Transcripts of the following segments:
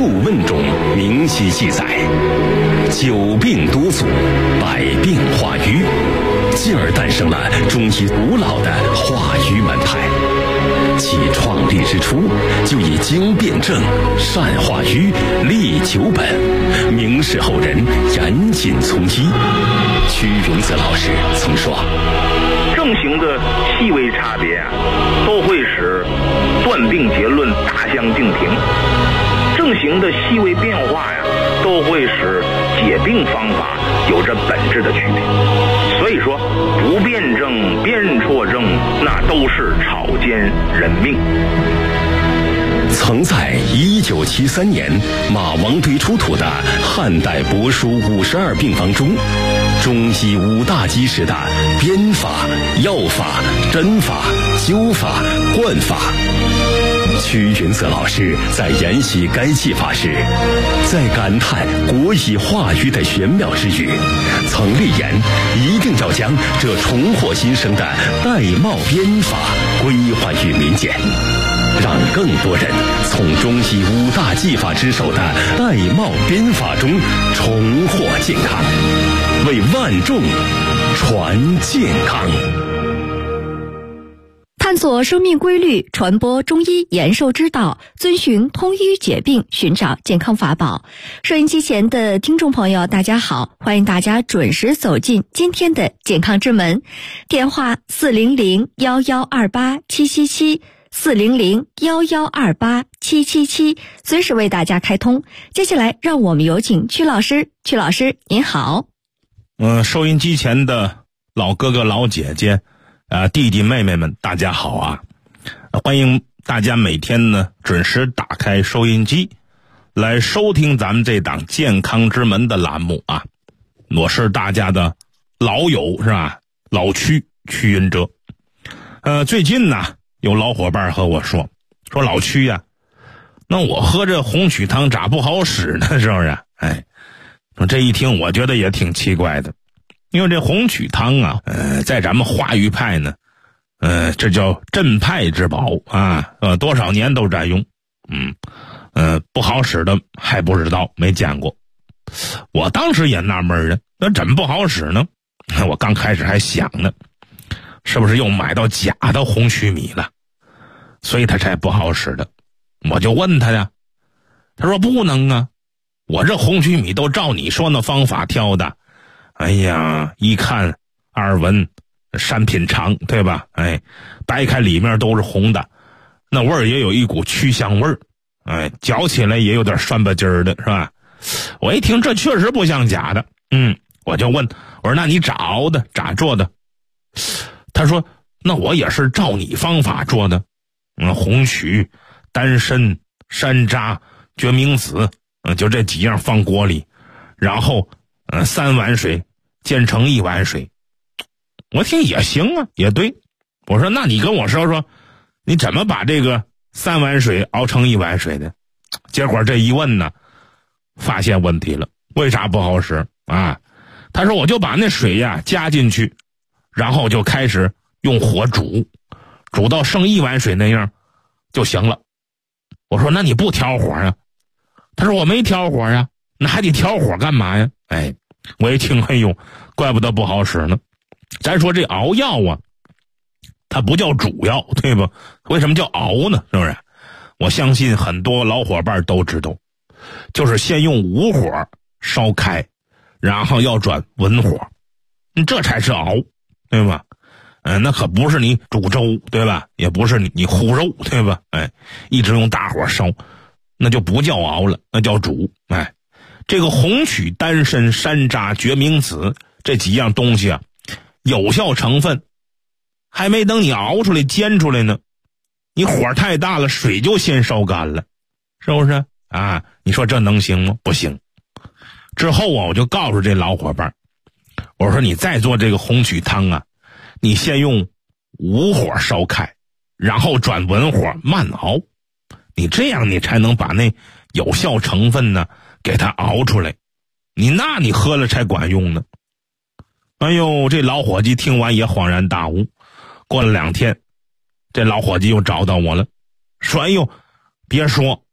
数问中明晰记载，久病多祖，百病化瘀，进而诞生了中医古老的化瘀门派。其创立之初，就以经辨证、善化瘀、利久本，明示后人严谨从医。屈云泽老师曾说， 症型的细微差别啊，都会使断病结论大相径庭；症型的细微变化呀，都会使解病方法有着本质的区别。所以说，不辩证、辨错症，那都是草菅人命。 曾在1973年马王堆出土的汉代帛书52病方中，中医5大基石的编法、药法、针法、灸法、灌法。屈云泽老师在研习该技法时，在感叹国医化瘀的玄妙之余，曾立言一定要将这重获新生的玳瑁编法归还于民间，让更多人从中医5大技法之首的玳瑁编法中重获健康，为万众传健康。 探索生命规律，传播中医延寿之道，遵循通医解病，寻找健康法宝。收音机前的听众朋友，大家好，欢迎大家准时走进今天的健康之门。电话400-1128-777，400-1128-777，随时为大家开通。接下来，让我们有请曲老师。曲老师，您好。 收音机前的老哥哥、老姐姐。弟弟妹妹们，大家好啊！欢迎大家每天呢准时打开收音机，来收听咱们这档健康之门的栏目啊！我是大家的老友是吧？老屈云哲。最近呢，有老伙伴和我说老屈呀，那我喝这红曲汤咋不好使呢？是不是？这一听我觉得也挺奇怪的。因为这红曲汤啊，在咱们化瘀派呢，这叫镇派之宝啊，多少年都在用，不好使的还不知道，没见过。我当时也纳闷了，那怎么不好使呢？我刚开始还想呢，是不是又买到假的红曲米了，所以它才不好使的。我就问他呀，他说不能啊，我这红曲米都照你说那方法挑的。哎呀，一看二闻三品尝，对吧？掰开里面都是红的，那味儿也有一股曲香味儿，嚼起来也有点酸吧唧儿的，是吧？我一听这确实不像假的，我就问，我说那你咋做的？他说那我也是照你方法做的，红曲、丹参、山楂、决明子，就这几样放锅里，然后3碗水煎成1碗水。我听也行啊，也对。我说那你跟我说说，你怎么把这个3碗水熬成1碗水的？结果这一问呢，发现问题了。为啥不好使啊？他说我就把那水呀加进去，然后就开始用火煮到剩1碗水那样就行了。我说那你不调火啊？他说我没调火呀。那还得调火干嘛呀？我一听，哎呦，怪不得不好使呢。咱说这熬药啊，它不叫煮药，对吧？为什么叫熬呢？是不是？我相信很多老伙伴都知道，就是先用武火烧开，然后要转文火，这才是熬，对吧？那可不是你煮粥，对吧？也不是你烀肉，对吧？一直用大火烧，那就不叫熬了，那叫煮。这个红曲、丹参、山楂、决明子这几样东西啊，有效成分还没等你熬出来煎出来呢，你火太大了，水就先烧干了，是不是啊？你说这能行吗？不行。之后啊，我就告诉这老伙伴，我说你再做这个红曲汤啊，你先用武火烧开，然后转文火慢熬，你这样你才能把那有效成分呢给它熬出来，你喝了才管用呢。哎呦，这老伙计听完也恍然大悟。过了2天，这老伙计又找到我了，说哎呦，别说，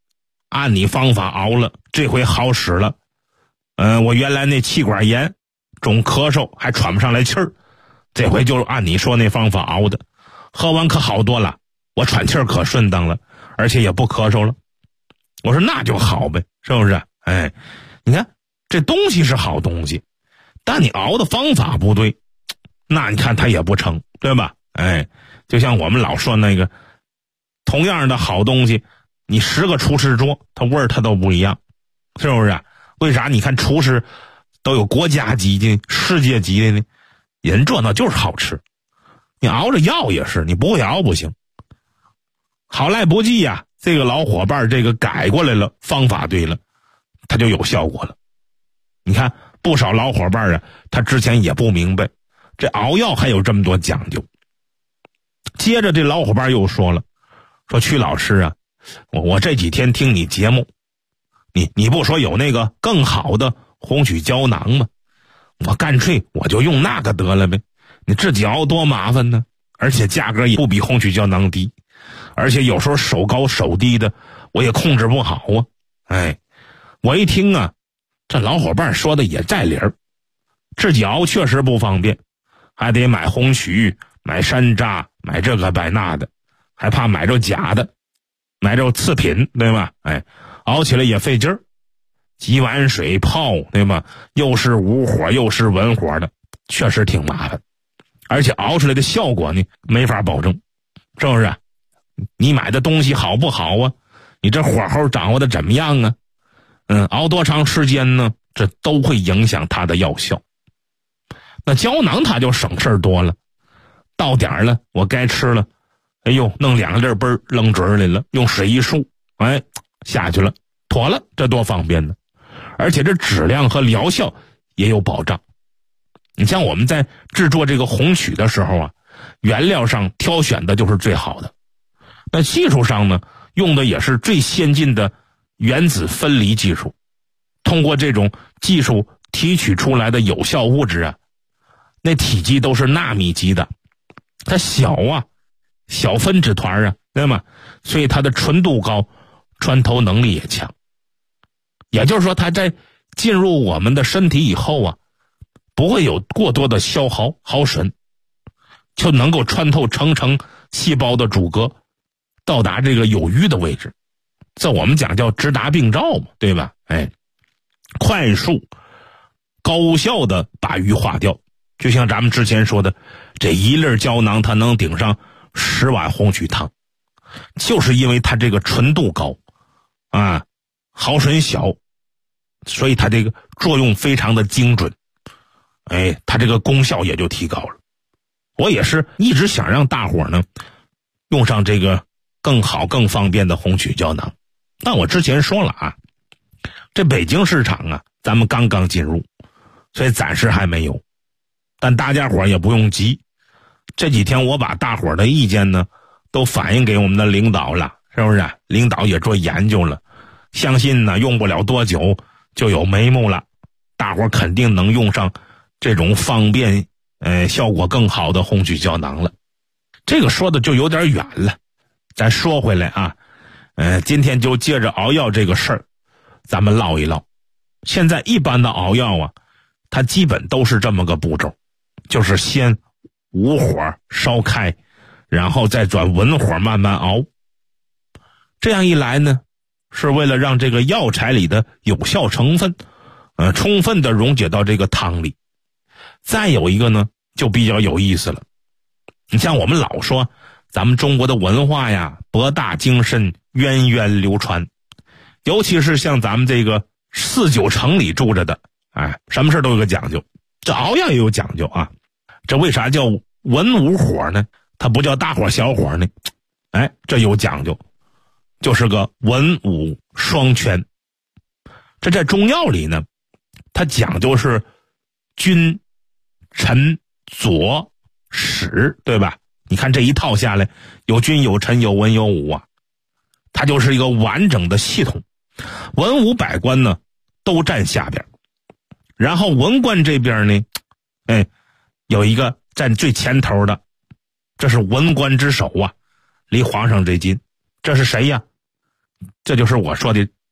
按你方法熬了，这回好使了。我原来那气管炎，总咳嗽还喘不上来气儿，这回就按你说那方法熬的，喝完可好多了，我喘气儿可顺当了，而且也不咳嗽了。我说那就好呗，是不是？哎，你看这东西是好东西，但你熬的方法不对，那你看它也不成，对吧？哎，就像我们老说那个，同样的好东西，你10个厨师桌，它味儿它都不一样，是不是？为啥？你看厨师都有国家级的、世界级的呢？人这那就是好吃。你熬着药也是，你不会熬不行。好赖不济呀，这个老伙伴这个改过来了，方法对了，他就有效果了。你看不少老伙伴啊，他之前也不明白这熬药还有这么多讲究。接着这老伙伴又说了，说曲老师啊，我这几天听你节目，你不说有那个更好的红曲胶囊吗？我干脆我就用那个得了呗，你自己熬多麻烦呢，而且价格也不比红曲胶囊低，而且有时候手高手低的我也控制不好啊。哎，我一听啊，这老伙伴说的也在理儿，自己熬确实不方便，还得买红曲，买山楂，买这个买那的，还怕买着假的，买着次品，对吧？哎，熬起来也费劲儿，几碗水泡，对吧？又是无火又是文火的，确实挺麻烦，而且熬出来的效果呢没法保证，是不是？你买的东西好不好啊？你这火候掌握的怎么样啊？熬多长时间呢？这都会影响它的药效。那胶囊它就省事儿多了，到点儿了我该吃了，哎呦，弄2粒杯扔嘴里了，用水一漱，哎，下去了，妥了，这多方便呢！而且这质量和疗效也有保障。你像我们在制作这个红曲的时候啊，原料上挑选的就是最好的，那技术上呢，用的也是最先进的原子分离技术。通过这种技术提取出来的有效物质啊，那体积都是纳米级的，它小啊，小分子团啊，对吗？所以它的纯度高，穿透能力也强。也就是说，它在进入我们的身体以后啊，不会有过多的消耗耗损，就能够穿透层层细胞的阻隔，到达这个有余的位置。这我们讲叫直达病灶嘛，对吧？哎，快速高效的把鱼化掉。就像咱们之前说的，这1粒胶囊它能顶上10碗红曲汤，就是因为它这个纯度高啊，耗损小，所以它这个作用非常的精准，哎，它这个功效也就提高了。我也是一直想让大伙呢用上这个更好更方便的红曲胶囊，但我之前说了啊，这北京市场啊咱们刚刚进入，所以暂时还没有。但大家伙也不用急，这几天我把大伙的意见呢都反映给我们的领导了，是不是？领导也做研究了，相信呢用不了多久就有眉目了，大伙肯定能用上这种方便效果更好的红曲胶囊了。这个说的就有点远了，咱说回来啊，今天就借着熬药这个事儿咱们唠一唠。现在一般的熬药啊，它基本都是这么个步骤，就是先无火烧开，然后再转文火慢慢熬。这样一来呢，是为了让这个药材里的有效成分充分的溶解到这个汤里。再有一个呢就比较有意思了，你像我们老说咱们中国的文化呀博大精深，源远流传，尤其是像咱们这个4、9城里住着的，哎，什么事都有个讲究，这熬药也有讲究啊。这为啥叫文武火呢？它不叫大火小火呢？哎，这有讲究，就是个文武双全。这在中药里呢，它讲究是君臣佐使，对吧？你看这一套下来，有君有臣有文有武啊，它就是一个完整的系统。文武百官呢都站下边，然后文官这边呢，哎，有一个站最前头的，这是文官之首啊，离皇上最近。这是谁呀？这就是我说的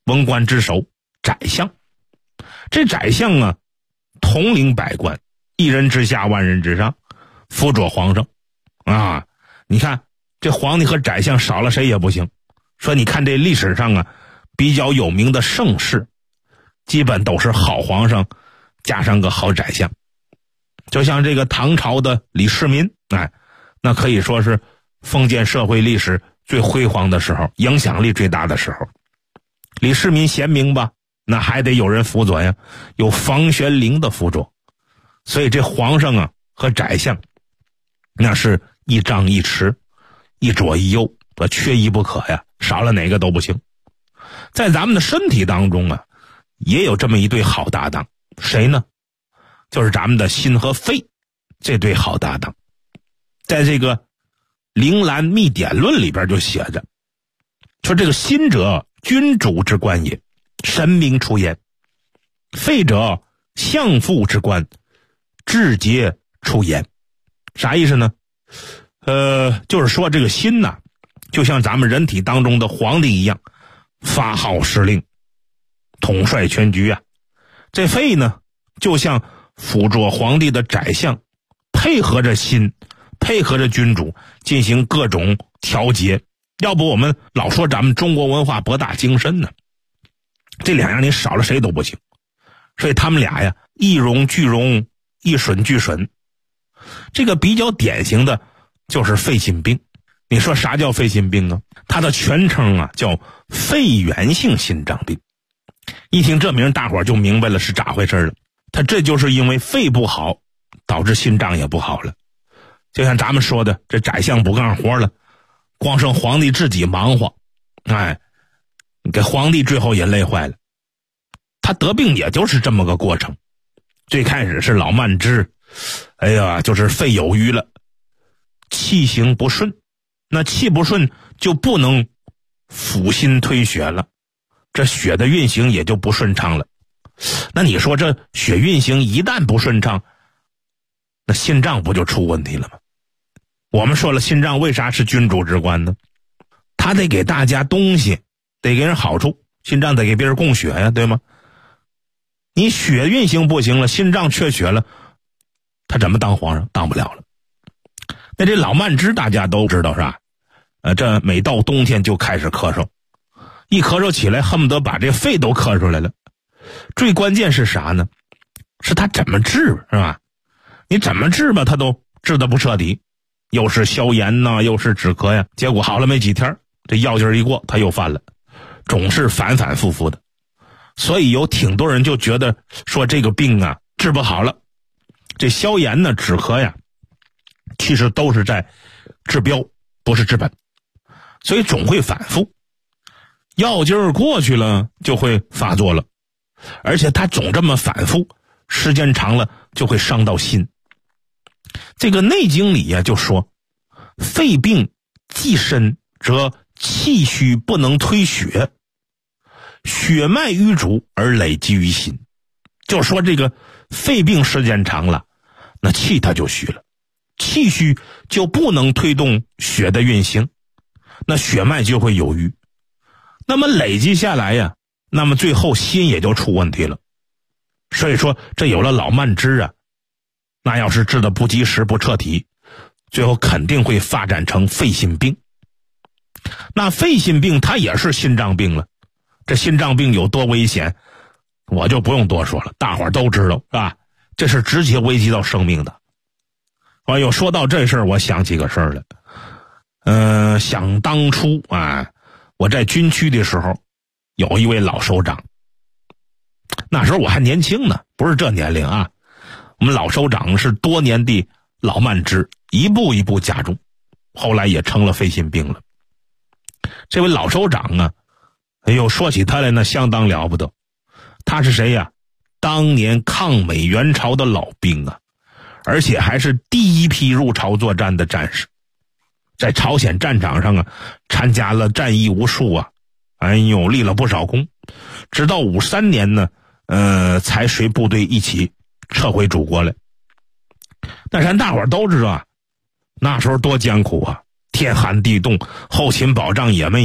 文官之首宰相。这宰相啊，统领百官，一人之下万人之上，辅佐皇上啊。你看这皇帝和宰相少了谁也不行。说你看这历史上啊，比较有名的盛世，基本都是好皇上加上个好宰相。就像这个唐朝的李世民，那可以说是封建社会历史最辉煌的时候，影响力最大的时候。李世民贤明吧，那还得有人辅佐呀，有房玄龄的辅佐。所以这皇上啊和宰相，那是一张一弛，一左一右，缺一不可呀，少了哪个都不行。在咱们的身体当中啊，也有这么一对好搭档，谁呢？就是咱们的心和肺这对好搭档。在这个《灵兰秘典论》里边就写着，说这个心者君主之官也，神明出焉；肺者相父之官，志节出焉。啥意思呢？就是说这个心呐，就像咱们人体当中的皇帝一样，发号施令，统帅全局啊。这肺呢，就像辅佐皇帝的宰相，配合着心，配合着君主进行各种调节。要不我们老说咱们中国文化博大精深呢，这两样你少了谁都不行。所以他们俩呀，一荣俱荣，一损俱损。这个比较典型的就是肺心病。你说啥叫肺心病啊？它的全称啊叫肺源性心脏病。一听这名大伙就明白了是咋回事了。它这就是因为肺不好，导致心脏也不好了。就像咱们说的，这宰相不干活了，光剩皇帝自己忙活，给皇帝最后也累坏了。他得病也就是这么个过程。最开始是老慢支，就是肺有余了，气行不顺，那气不顺就不能抚心推血了，这血的运行也就不顺畅了。那你说这血运行一旦不顺畅，那心脏不就出问题了吗？我们说了，心脏为啥是君主之官呢？他得给大家东西，得给人好处，心脏得给别人供血呀，对吗？你血运行不行了，心脏缺血了，他怎么当皇上？当不了了。那这老慢支大家都知道是吧？这每到冬天就开始咳嗽，一咳嗽起来恨不得把这肺都咳出来了。最关键是啥呢？是他怎么治，是吧？你怎么治吧，他都治得不彻底，又是消炎呐，又是止咳呀，结果好了没几天，这药劲儿一过他又犯了，总是反反复复的。所以有挺多人就觉得说这个病啊治不好了，这消炎呢止咳呀，其实都是在治标，不是治本，所以总会反复，药劲儿过去了就会发作了，而且他总这么反复，时间长了就会伤到心。这个《内经》里呀就说，肺病既深，则气虚不能推血，血脉瘀阻而累积于心。就说这个肺病时间长了，那气它就虚了，气虚就不能推动血的运行，那血脉就会有瘀，那么累积下来呀，那么最后心也就出问题了。所以说这有了老慢支啊，那要是治得不及时不彻底，最后肯定会发展成肺心病。那肺心病它也是心脏病了，这心脏病有多危险我就不用多说了，大伙儿都知道是吧？这是直接危及到生命的。说到这事儿，我想起个事儿了。想当初我在军区的时候，有一位老首长，那时候我还年轻呢，不是这年龄啊。我们老首长是多年的老慢支，一步一步加重，后来也成了肺心病了。这位老首长啊，说起他来呢，相当了不得。他是谁呀？当年抗美援朝的老兵啊，而且还是第一批入朝作战的战士，在朝鲜战场上啊，参加了战役无数啊，立了不少功。直到53年呢，才随部队一起撤回祖国来。但是咱大伙儿都知道啊，那时候多艰苦啊，天寒地冻，后勤保障也没有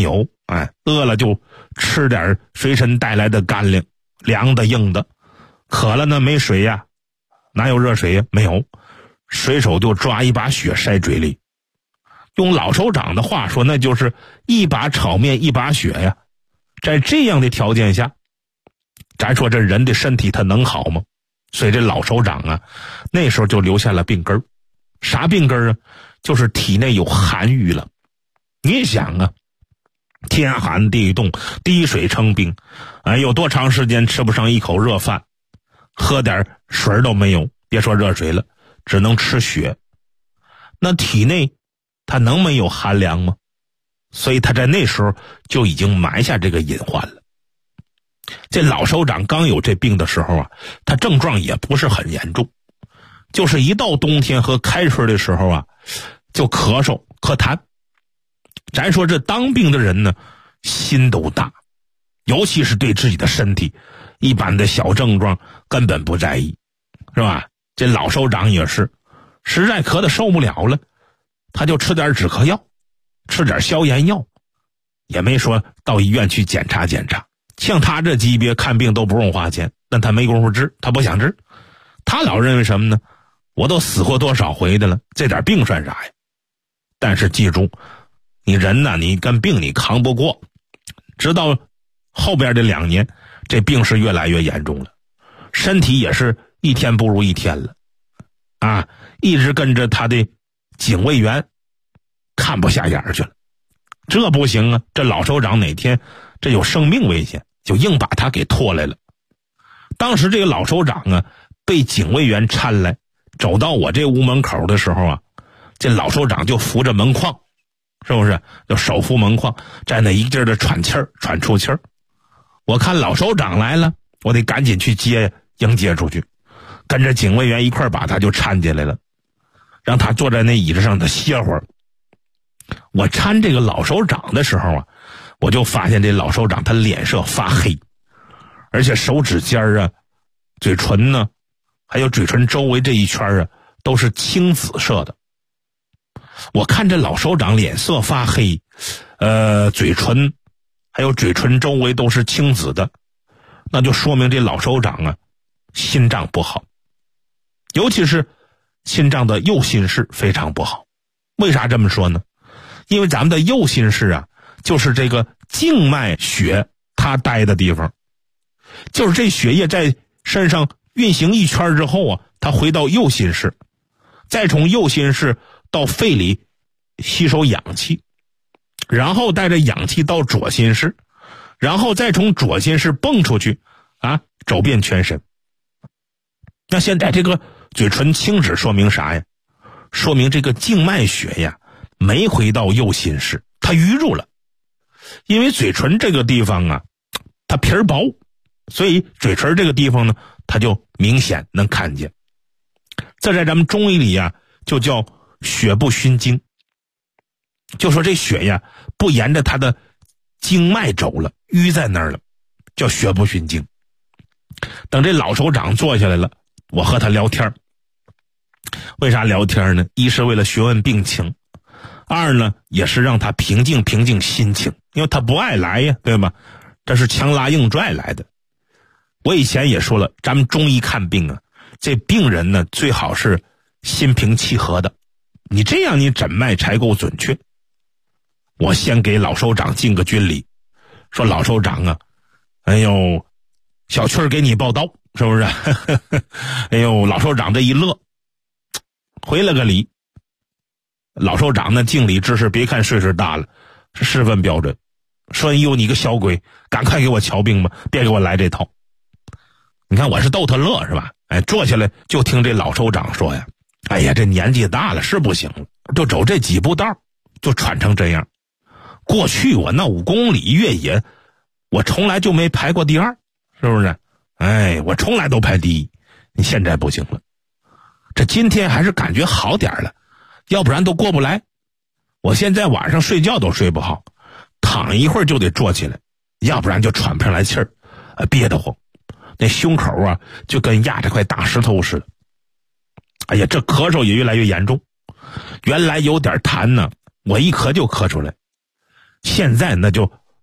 饿了就吃点随身带来的干粮，凉的硬的。渴了呢没水呀，哪有热水呀？没有，随手就抓一把雪塞嘴里。用老首长的话说，那就是一把炒面一把雪呀。在这样的条件下，咱说这人的身体他能好吗？所以这老首长啊，那时候就留下了病根。啥病根啊？就是体内有寒郁了。你想啊，天寒地冻，滴水成冰，有多长时间吃不上一口热饭，喝点水都没有，别说热水了，只能吃雪。那体内他能没有寒凉吗？所以他在那时候就已经埋下这个隐患了。这老首长刚有这病的时候啊，他症状也不是很严重，就是一到冬天和开春的时候啊，就咳嗽咳痰。咱说这当兵的人呢，心都大，尤其是对自己的身体，一般的小症状根本不在意，是吧？这老首长也是，实在咳得受不了了，他就吃点止咳药，吃点消炎药，也没说到医院去检查检查。像他这级别看病都不用花钱，但他没工夫治，他不想治。他老认为什么呢？我都死过多少回的了，这点病算啥呀？但是记住，你人呢，你跟病你扛不过，直到后边的2年，这病是越来越严重了，身体也是一天不如一天了啊！一直跟着他的警卫员看不下眼去了，这不行啊！这老首长哪天这有生命危险，就硬把他给拖来了。当时这个老首长啊，被警卫员搀来，走到我这屋门口的时候啊，这老首长就扶着门框，是不是？就手扶门框，在那一劲儿的喘气儿，喘出气儿。我看老首长来了，我得赶紧去迎接出去，跟着警卫员一块把他就搀进来了，让他坐在那椅子上他歇会儿。我搀这个老首长的时候啊，我就发现这老首长他脸色发黑，而且手指尖啊、嘴唇呢，还有嘴唇周围这一圈啊，都是青紫色的。我看这老首长脸色发黑，嘴唇还有嘴唇周围都是青紫的，那就说明这老首长啊，心脏不好，尤其是心脏的右心室非常不好。为啥这么说呢？因为咱们的右心室啊，就是这个静脉血它待的地方，就是这血液在身上运行一圈之后啊，它回到右心室，再从右心室到肺里吸收氧气，然后带着氧气到左心室，然后再从左心室蹦出去啊，走遍全身。那现在这个嘴唇青紫说明啥呀？说明这个静脉血呀没回到右心室，它淤住了。因为嘴唇这个地方啊，它皮儿薄，所以嘴唇这个地方呢，它就明显能看见。这在咱们中医里啊，就叫血不循经，就说这血呀不沿着它的经脉走了，淤在那儿了，叫血不循经。等这老首长坐下来了，我和他聊天。为啥聊天呢？一是为了询问病情，二呢也是让他平静平静心情，因为他不爱来呀，对吧？这是强拉硬拽来的。我以前也说了，咱们中医看病啊，这病人呢最好是心平气和的，你这样你诊脉才够准确。我先给老首长敬个军礼，说老首长啊，哎呦，小曲儿给你报道，是不是？哎呦，老首长这一乐，回了个礼。老首长呢敬礼之事，别看岁数大了，是十分标准。说：“哎呦，你个小鬼，赶快给我瞧病吧，别给我来这套。”你看我是逗他乐是吧？哎，坐下来就听这老首长说呀：“哎呀，这年纪大了是不行了，就走这几步道就喘成这样。过去我那5公里越野，我从来就没排过第2，是不是？哎，我从来都排第1，你现在不行了。这今天还是感觉好点了，要不然都过不来。我现在晚上睡觉都睡不好，躺一会儿就得坐起来，要不然就喘不上来气儿，憋得慌。那胸口啊就跟压着块大石头似的。哎呀，这咳嗽也越来越严重，原来有点痰呢，我一咳就咳出来，现在那就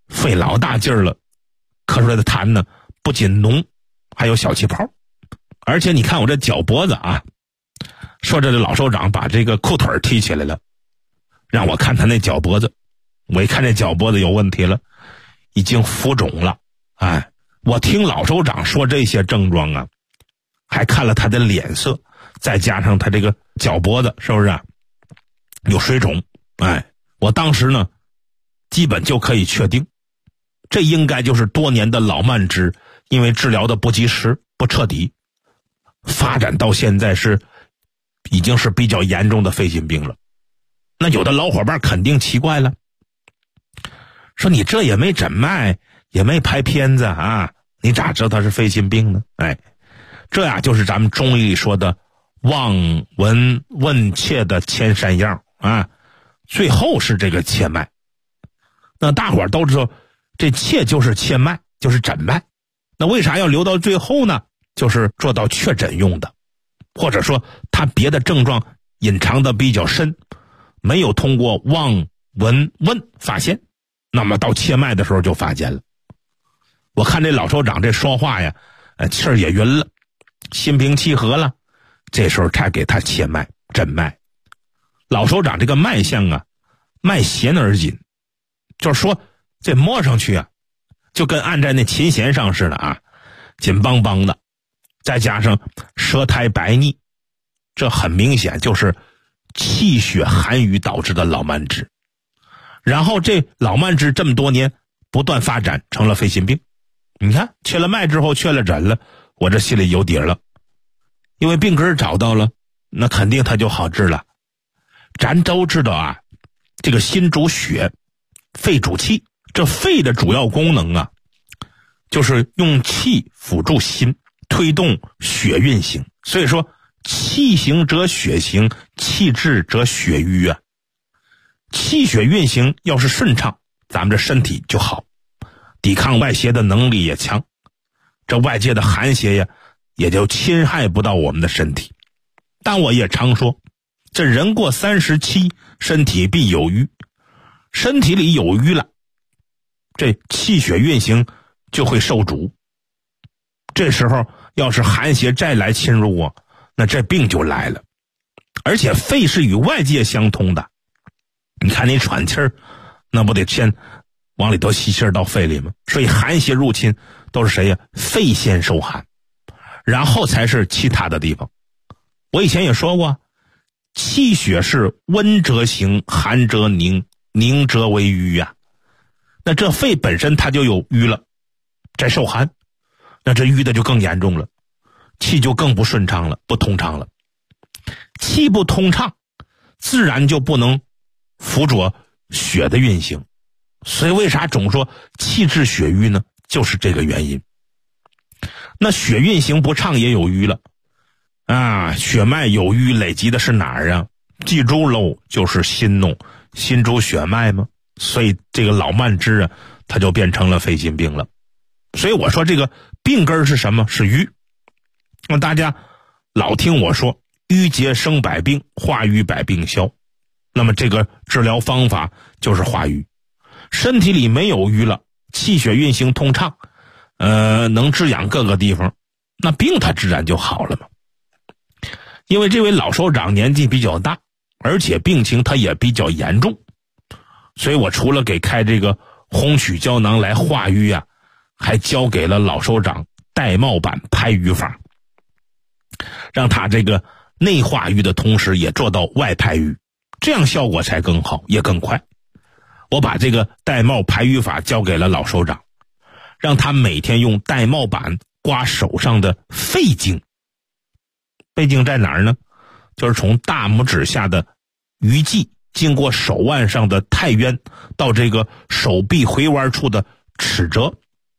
费老大劲儿了，磕出来的痰呢不仅浓，还有小气泡。而且你看我这脚脖子啊，说这老首长把这个裤腿提起来了，让我看他那脚脖子，我一看这脚脖子有问题了，已经浮肿了。哎，我听老首长说这些症状啊，还看了他的脸色，再加上他这个脚脖子是不是啊有水肿。哎，我当时呢基本就可以确定，这应该就是多年的老慢支，因为治疗的不及时不彻底，发展到现在已经是比较严重的肺心病了。那有的老伙伴肯定奇怪了，说你这也没诊脉，也没拍片子啊，你咋知道他是肺心病呢？哎，这呀就是咱们中医里说的望闻问切的牵山药啊，最后是这个切脉。那大伙儿都知道，这切就是切脉，就是诊脉。那为啥要留到最后呢？就是做到确诊用的，或者说他别的症状隐藏的比较深，没有通过望闻问发现，那么到切脉的时候就发现了。我看这老首长这说话呀，气儿也匀了，心平气和了，这时候才给他切脉诊脉。老首长这个脉象啊，脉弦而紧，就是说这摸上去啊，就跟按在那琴弦上似的啊，紧邦邦的，再加上舌苔白腻，这很明显就是气血寒郁导致的老慢支。然后这老慢支这么多年不断发展成了肺心病。你看切了脉之后确了诊了，我这心里有底了，因为病根找到了，那肯定它就好治了。咱都知道啊，这个心主血，肺主气，这肺的主要功能啊，就是用气辅助心，推动血运行。所以说气行则血行，气滞则血瘀啊。气血运行要是顺畅，咱们这身体就好，抵抗外邪的能力也强，这外界的寒邪呀也就侵害不到我们的身体。但我也常说，这人过37，身体必有余，身体里有余了，这气血运行就会受阻。这时候要是寒邪再来侵入啊，那这病就来了。而且肺是与外界相通的，你看你喘气儿，那不得先往里头吸气儿到肺里吗？所以寒邪入侵都是谁呀？肺先受寒，然后才是其他的地方。我以前也说过，气血是温则行，寒则凝，凝则为瘀呀。那这肺本身它就有瘀了，再受寒，那这瘀的就更严重了，气就更不顺畅了，不通畅了。气不通畅，自然就不能辅佐血的运行。所以为啥总说气滞血瘀呢？就是这个原因。那血运行不畅也有瘀了啊，血脉有瘀累积的是哪儿啊？记住喽，就是心弄，心主血脉嘛。所以这个老慢支啊，它就变成了肺心病了。所以我说这个病根是什么？是瘀。那大家老听我说，瘀结生百病，化瘀百病消。那么这个治疗方法就是化瘀。身体里没有瘀了，气血运行通畅，能滋养各个地方，那病它自然就好了嘛。因为这位老首长年纪比较大，而且病情他也比较严重，所以我除了给开这个红曲胶囊来化瘀啊，还教给了老首长带帽板拍瘀法，让他这个内化瘀的同时也做到外拍瘀，这样效果才更好也更快。我把这个带帽排瘀法交给了老首长，让他每天用带帽板刮手上的肺经。肺经在哪儿呢？就是从大拇指下的鱼际，经过手腕上的太渊，到这个手臂回弯处的尺折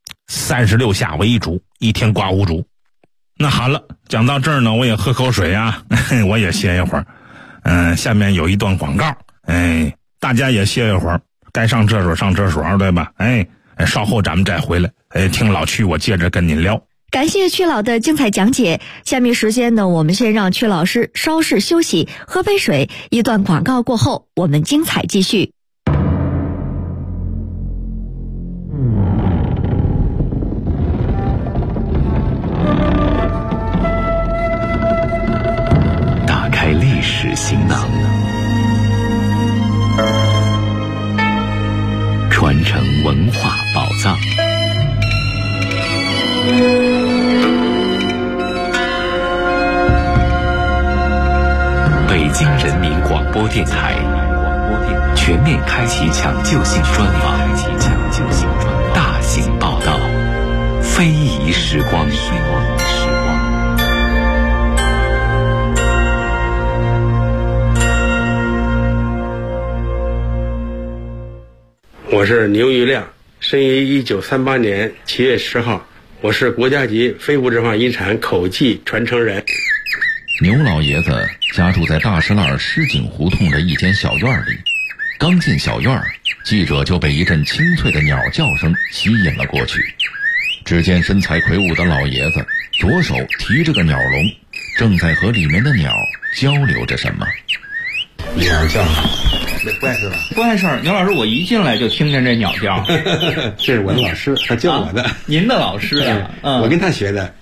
，36下为一组，一天刮5组。那好了，讲到这儿呢，我也喝口水啊，我也歇一会儿。下面有一段广告，大家也歇一会儿，该上厕所上厕所，对吧？稍后咱们再回来，听老曲我接着跟您聊。 感谢曲老的精彩讲解。下面时间呢，我们先让曲老师稍事休息，喝杯水。一段广告过后，我们精彩继续。 文化宝藏。北京人民广播电台全面开启抢救性专访，大型报道，非遗时光。 我是牛玉亮，生于1938年7月10号，我是国家级非物质文化遗产口技传承人。 牛老爷子家住在大石栏狮井胡同的一间小院里，刚进小院，记者就被一阵清脆的鸟叫声吸引了过去。只见身材魁梧的老爷子左手提着个鸟笼，正在和里面的鸟交流着什么。 鸟叫，不碍事吧？ 不碍事。牛老师，我一进来就听见这鸟叫。 这是我的老师，他教我的。 您的老师啊？ 我跟他学的。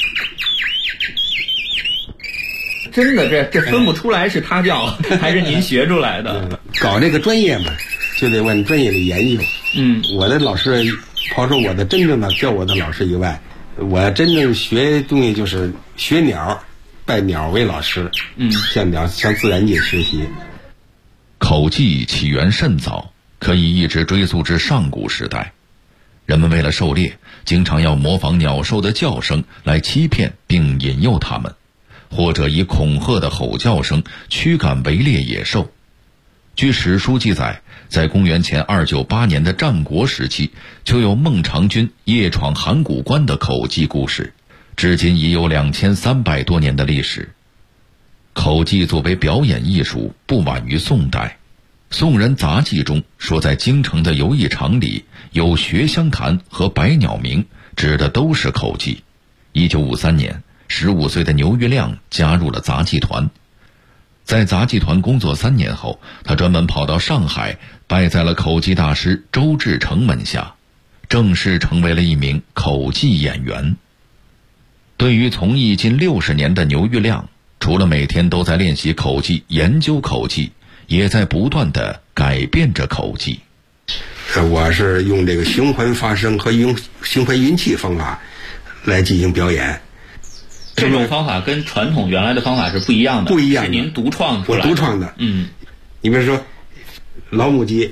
真的，这分不出来是他教还是您学出来的。 搞这个专业嘛，就得往专业里研究。我的老师，刨出我的真正的教我的老师以外，我真正学东西就是学鸟，拜鸟为老师。向自然界学习。 口技起源甚早，可以一直追溯至上古时代。人们为了狩猎，经常要模仿鸟兽的叫声来欺骗并引诱它们，或者以恐吓的吼叫声驱赶围猎野兽。据史书记载，在公元前298年的战国时期，就有孟尝君夜闯函谷关的口技故事，至今已有2300多年的历史。口技作为表演艺术，不晚于宋代。宋人杂记中说，在京城的游艺场里有学香弹和百鸟鸣，指的都是口技。1953年，15岁的牛玉亮加入了杂技团。在杂技团工作3年后，他专门跑到上海，拜在了口技大师周志成门下，正式成为了一名口技演员。对于从艺近60年的牛玉亮，除了每天都在练习口技、研究口技，也在不断地改变着口技。 我是用这个循环发声和用循环运气方法来进行表演。 这种方法跟传统原来的方法是不一样的， 不一样的， 是您独创出来的。 我独创的。你比如说老母鸡，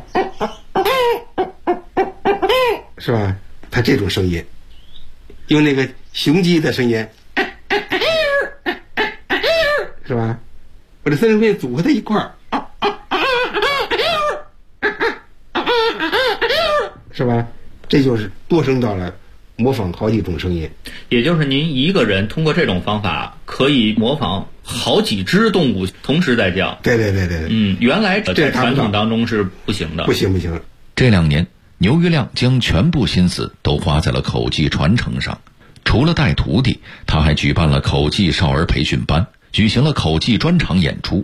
是吧？它这种声音，用那个雄鸡的声音，是吧？我这三声变组合在一块儿，是吧？这就是多声道了，模仿好几种声音。 也就是您一个人通过这种方法可以模仿好几只动物同时在叫。 对。 原来在传统当中是不行的。 不行。 这2年，牛玉亮将全部心思都花在了口技传承上。除了带徒弟，他还举办了口技少儿培训班，举行了口技专场演出，